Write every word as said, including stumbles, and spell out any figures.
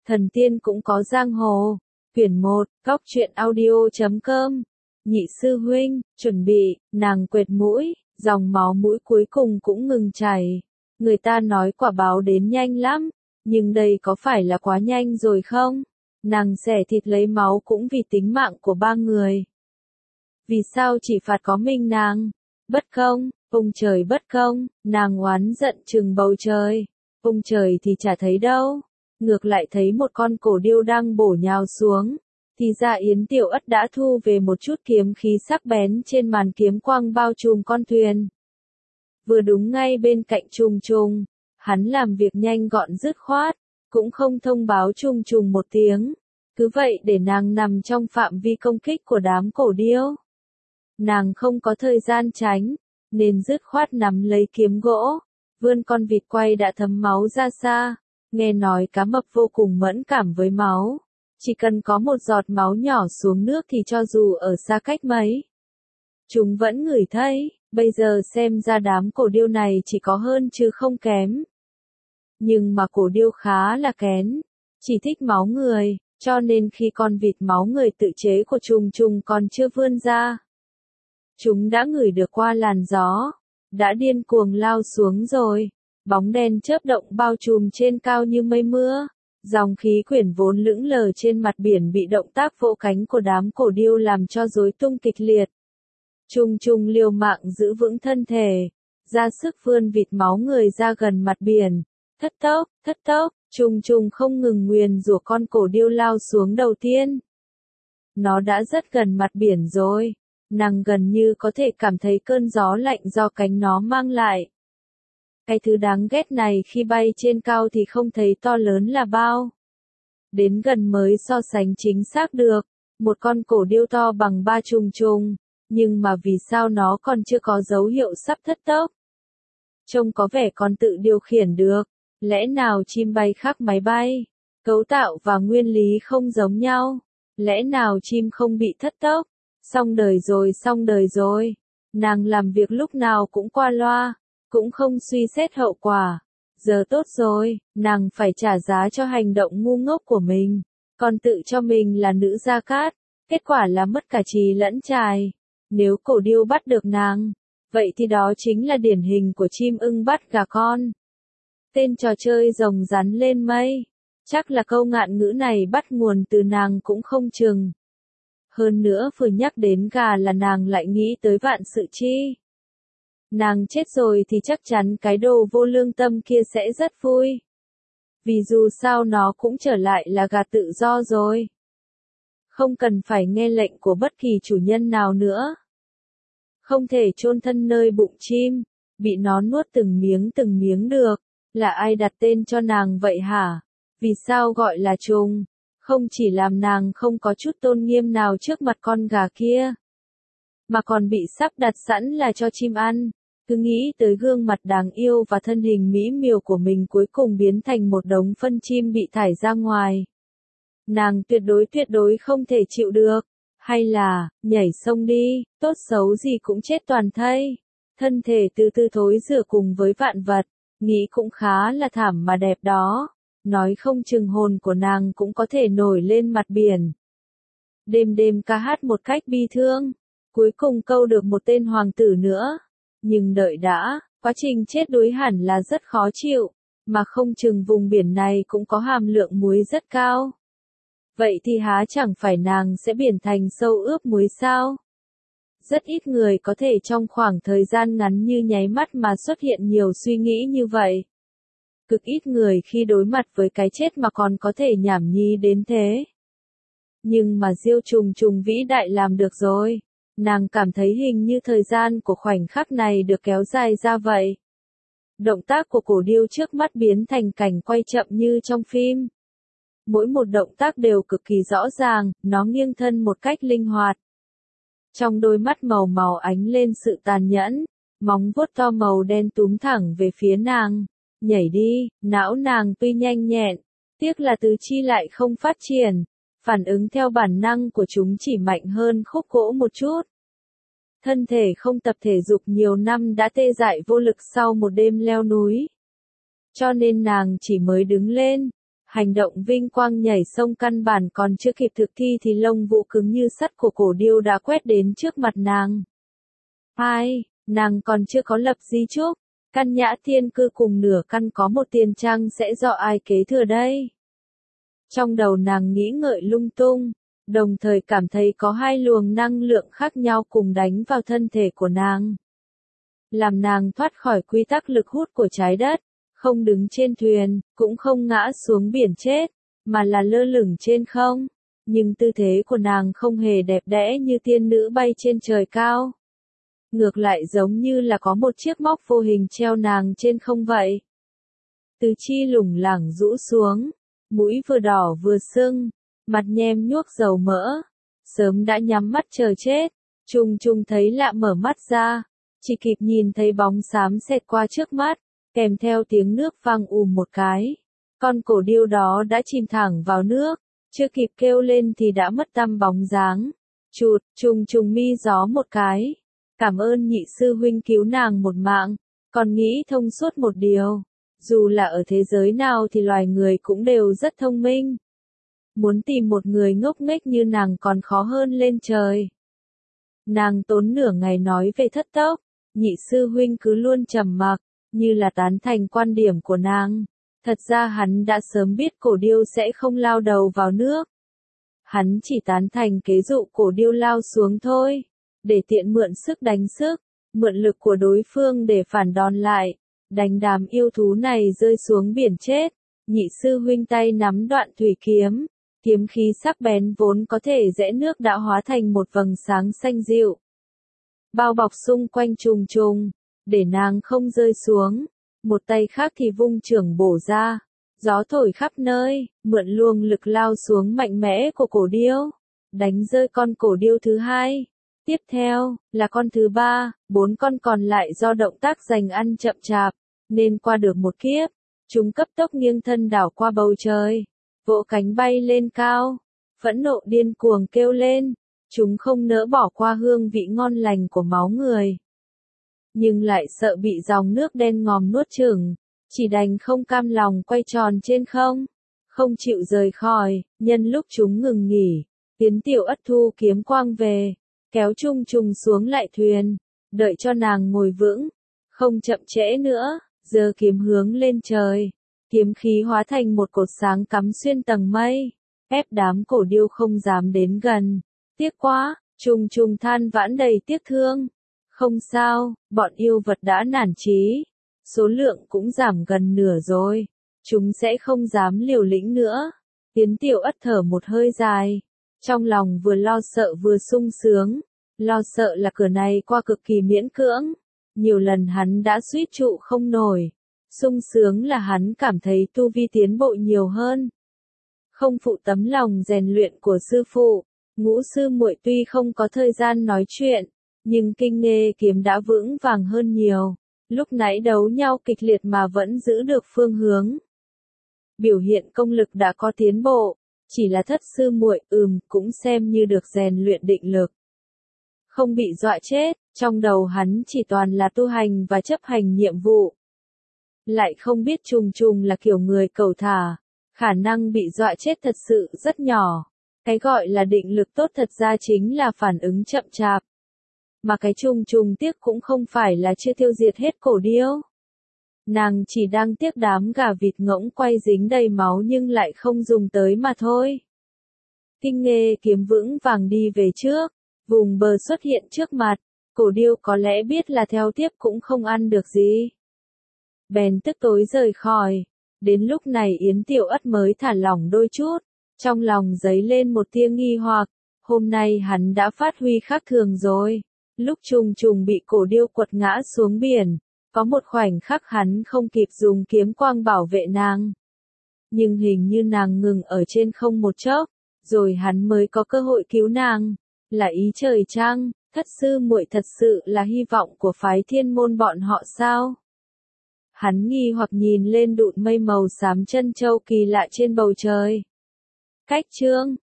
Thần tiên cũng có giang hồ. Quyển một, góc truyện audio chấm com. Nhị sư huynh, chuẩn bị, nàng quệt mũi, dòng máu mũi cuối cùng cũng ngừng chảy. Người ta nói quả báo đến nhanh lắm, nhưng đây có phải là quá nhanh rồi không? Nàng xẻ thịt lấy máu cũng vì tính mạng của ba người. Vì sao chỉ phạt có mình nàng? Bất công, ông trời bất công, nàng oán giận trừng bầu trời. Ông trời thì chả thấy đâu, ngược lại thấy một con cổ điêu đang bổ nhào xuống. Thì ra Yến Tiểu Ất đã thu về một chút kiếm khí sắc bén trên màn kiếm quang bao trùm con thuyền. Vừa đúng ngay bên cạnh Trùng Trùng, hắn làm việc nhanh gọn dứt khoát, cũng không thông báo Trùng Trùng một tiếng, cứ vậy để nàng nằm trong phạm vi công kích của đám cổ điêu. Nàng không có thời gian tránh, nên dứt khoát nắm lấy kiếm gỗ, vươn con vịt quay đã thấm máu ra xa. Nghe nói cá mập vô cùng mẫn cảm với máu, chỉ cần có một giọt máu nhỏ xuống nước thì cho dù ở xa cách mấy, chúng vẫn ngửi thấy. Bây giờ xem ra đám cổ điêu này chỉ có hơn chứ không kém. Nhưng mà cổ điêu khá là kén, chỉ thích máu người, cho nên khi con vịt máu người tự chế của Trùng Trùng còn chưa vươn ra, chúng đã ngửi được qua làn gió, đã điên cuồng lao xuống rồi. Bóng đen chớp động bao trùm trên cao như mây mưa, dòng khí quyển vốn lững lờ trên mặt biển bị động tác vỗ cánh của đám cổ điêu làm cho rối tung kịch liệt. Trùng Trùng liều mạng giữ vững thân thể, ra sức vươn vịt máu người ra gần mặt biển. Thất tốc, thất tốc, Trùng Trùng không ngừng nguyền rủa con cổ điêu lao xuống đầu tiên. Nó đã rất gần mặt biển rồi, nàng gần như có thể cảm thấy cơn gió lạnh do cánh nó mang lại. Cái thứ đáng ghét này khi bay trên cao thì không thấy to lớn là bao. Đến gần mới so sánh chính xác được, một con cổ điêu to bằng ba Trùng Trùng, nhưng mà vì sao nó còn chưa có dấu hiệu sắp thất tốc? Trông có vẻ còn tự điều khiển được, lẽ nào chim bay khác máy bay? Cấu tạo và nguyên lý không giống nhau, lẽ nào chim không bị thất tốc? Xong đời rồi xong đời rồi, nàng làm việc lúc nào cũng qua loa, cũng không suy xét hậu quả. Giờ tốt rồi, nàng phải trả giá cho hành động ngu ngốc của mình, còn tự cho mình là nữ gia cát, kết quả là mất cả trì lẫn trài. Nếu cổ điêu bắt được nàng, vậy thì đó chính là điển hình của chim ưng bắt gà con. Tên trò chơi rồng rắn lên mây, chắc là câu ngạn ngữ này bắt nguồn từ nàng cũng không chừng. Hơn nữa vừa nhắc đến gà là nàng lại nghĩ tới vạn sự chi. Nàng chết rồi thì chắc chắn cái đồ vô lương tâm kia sẽ rất vui. Vì dù sao nó cũng trở lại là gà tự do rồi. Không cần phải nghe lệnh của bất kỳ chủ nhân nào nữa. Không thể chôn thân nơi bụng chim, bị nó nuốt từng miếng từng miếng được. Là ai đặt tên cho nàng vậy hả? Vì sao gọi là Trùng? Không chỉ làm nàng không có chút tôn nghiêm nào trước mặt con gà kia, mà còn bị sắp đặt sẵn là cho chim ăn. Cứ nghĩ tới gương mặt đáng yêu và thân hình mỹ miều của mình cuối cùng biến thành một đống phân chim bị thải ra ngoài. Nàng tuyệt đối tuyệt đối không thể chịu được. Hay là, nhảy sông đi, tốt xấu gì cũng chết toàn thây. Thân thể từ từ thối rữa cùng với vạn vật, nghĩ cũng khá là thảm mà đẹp đó. Nói không chừng hồn của nàng cũng có thể nổi lên mặt biển. Đêm đêm ca hát một cách bi thương, cuối cùng câu được một tên hoàng tử nữa. Nhưng đợi đã, quá trình chết đuối hẳn là rất khó chịu, mà không chừng vùng biển này cũng có hàm lượng muối rất cao. Vậy thì há chẳng phải nàng sẽ biển thành sâu ướp muối sao? Rất ít người có thể trong khoảng thời gian ngắn như nháy mắt mà xuất hiện nhiều suy nghĩ như vậy. Cực ít người khi đối mặt với cái chết mà còn có thể nhảm nhí đến thế. Nhưng mà Diêu Trùng Trùng vĩ đại làm được rồi. Nàng cảm thấy hình như thời gian của khoảnh khắc này được kéo dài ra vậy. Động tác của cổ điêu trước mắt biến thành cảnh quay chậm như trong phim. Mỗi một động tác đều cực kỳ rõ ràng, nó nghiêng thân một cách linh hoạt. Trong đôi mắt màu màu ánh lên sự tàn nhẫn, móng vuốt to màu đen túm thẳng về phía nàng. Nhảy đi, não nàng tuy nhanh nhẹn, tiếc là tứ chi lại không phát triển. Phản ứng theo bản năng của chúng chỉ mạnh hơn khúc gỗ một chút. Thân thể không tập thể dục nhiều năm đã tê dại vô lực sau một đêm leo núi. Cho nên nàng chỉ mới đứng lên, Hành động vinh quang nhảy sông căn bản còn chưa kịp thực thi thì lông vũ cứng như sắt của cổ điêu đã quét đến trước mặt nàng. Hai, nàng còn chưa có lập di chúc, căn nhã thiên cư cùng nửa căn có một tiền trang sẽ do ai kế thừa đây? Trong đầu nàng nghĩ ngợi lung tung, đồng thời cảm thấy có hai luồng năng lượng khác nhau cùng đánh vào thân thể của nàng. Làm nàng thoát khỏi quy tắc lực hút của trái đất, không đứng trên thuyền, cũng không ngã xuống biển chết, mà là lơ lửng trên không. Nhưng tư thế của nàng không hề đẹp đẽ như tiên nữ bay trên trời cao. Ngược lại giống như là có một chiếc móc vô hình treo nàng trên không vậy. Tứ chi lủng lẳng rũ xuống, mũi vừa đỏ vừa sưng, mặt nhem nhuốc dầu mỡ, sớm đã nhắm mắt chờ chết. Trung Trung thấy lạ mở mắt ra, chỉ kịp nhìn thấy bóng xám xẹt qua trước mắt, kèm theo tiếng nước vang ùm một cái. Con cổ điêu đó đã chìm thẳng vào nước, chưa kịp kêu lên thì đã mất tăm bóng dáng. Chụt, Trung Trung mi gió một cái. Cảm ơn nhị sư huynh cứu nàng một mạng, còn nghĩ thông suốt một điều. Dù là ở thế giới nào thì loài người cũng đều rất thông minh. Muốn tìm một người ngốc nghếch như nàng còn khó hơn lên trời. Nàng tốn nửa ngày nói về thất tốc, nhị sư huynh cứ luôn trầm mặc, như là tán thành quan điểm của nàng. Thật ra hắn đã sớm biết cổ điêu sẽ không lao đầu vào nước. Hắn chỉ tán thành kế dụ cổ điêu lao xuống thôi, để tiện mượn sức đánh sức, mượn lực của đối phương để phản đòn lại, đánh đám yêu thú này rơi xuống biển chết. Nhị sư huynh tay nắm đoạn thủy kiếm, kiếm khí sắc bén vốn có thể rẽ nước đã hóa thành một vầng sáng xanh dịu. Bao bọc xung quanh Trùng Trùng, để nàng không rơi xuống, một tay khác thì vung chưởng bổ ra, gió thổi khắp nơi, mượn luồng lực lao xuống mạnh mẽ của cổ điêu, đánh rơi con cổ điêu thứ hai. Tiếp theo, là con thứ ba, bốn con còn lại do động tác giành ăn chậm chạp, nên qua được một kiếp, chúng cấp tốc nghiêng thân đảo qua bầu trời, vỗ cánh bay lên cao, phẫn nộ điên cuồng kêu lên, chúng không nỡ bỏ qua hương vị ngon lành của máu người. Nhưng lại sợ bị dòng nước đen ngòm nuốt chửng, chỉ đành không cam lòng quay tròn trên không, không chịu rời khỏi. Nhân lúc chúng ngừng nghỉ, Tiến Tiểu Ất thu kiếm quang về, kéo Trung Trùng xuống lại thuyền, đợi cho nàng ngồi vững, không chậm trễ nữa, giơ kiếm hướng lên trời, kiếm khí hóa thành một cột sáng cắm xuyên tầng mây, ép đám cổ điêu không dám đến gần. Tiếc quá, Trung Trùng than vãn đầy tiếc thương. Không sao, bọn yêu vật đã nản chí, số lượng cũng giảm gần nửa rồi, chúng sẽ không dám liều lĩnh nữa. Tiến Tiểu Ất thở một hơi dài, trong lòng vừa lo sợ vừa sung sướng. Lo sợ là cửa này qua cực kỳ miễn cưỡng, nhiều lần hắn đã suýt trụ không nổi. Sung sướng là hắn cảm thấy tu vi tiến bộ nhiều hơn. Không phụ tấm lòng rèn luyện của sư phụ, Ngũ sư muội tuy không có thời gian nói chuyện, nhưng kinh nghê kiếm đã vững vàng hơn nhiều. Lúc nãy đấu nhau kịch liệt mà vẫn giữ được phương hướng. Biểu hiện công lực đã có tiến bộ, chỉ là thất sư muội ừm cũng xem như được rèn luyện định lực. Không bị dọa chết, trong đầu hắn chỉ toàn là tu hành và chấp hành nhiệm vụ. Lại không biết Trùng Trùng là kiểu người cầu thả, khả năng bị dọa chết thật sự rất nhỏ. Cái gọi là định lực tốt thật ra chính là phản ứng chậm chạp. Mà cái Trùng Trùng tiếc cũng không phải là chưa tiêu diệt hết cổ điêu. Nàng chỉ đang tiếc đám gà vịt ngỗng quay dính đầy máu nhưng lại không dùng tới mà thôi. Kinh nghê kiếm vững vàng đi về trước, vùng bờ xuất hiện trước mặt, cổ điêu có lẽ biết là theo tiếp cũng không ăn được gì. Bèn tức tối rời khỏi, đến lúc này Yến Tiểu Ất mới thả lỏng đôi chút, trong lòng dấy lên một tia nghi hoặc, hôm nay hắn đã phát huy khác thường rồi. Lúc Trùng Trùng bị cổ điêu quật ngã xuống biển, có một khoảnh khắc hắn không kịp dùng kiếm quang bảo vệ nàng. Nhưng hình như nàng ngừng ở trên không một chốc, rồi hắn mới có cơ hội cứu nàng. Là ý trời chăng, thất sư muội thật sự là hy vọng của phái Thiên Môn bọn họ sao? Hắn nghi hoặc nhìn lên đụn mây màu xám chân châu kỳ lạ trên bầu trời. Cách chương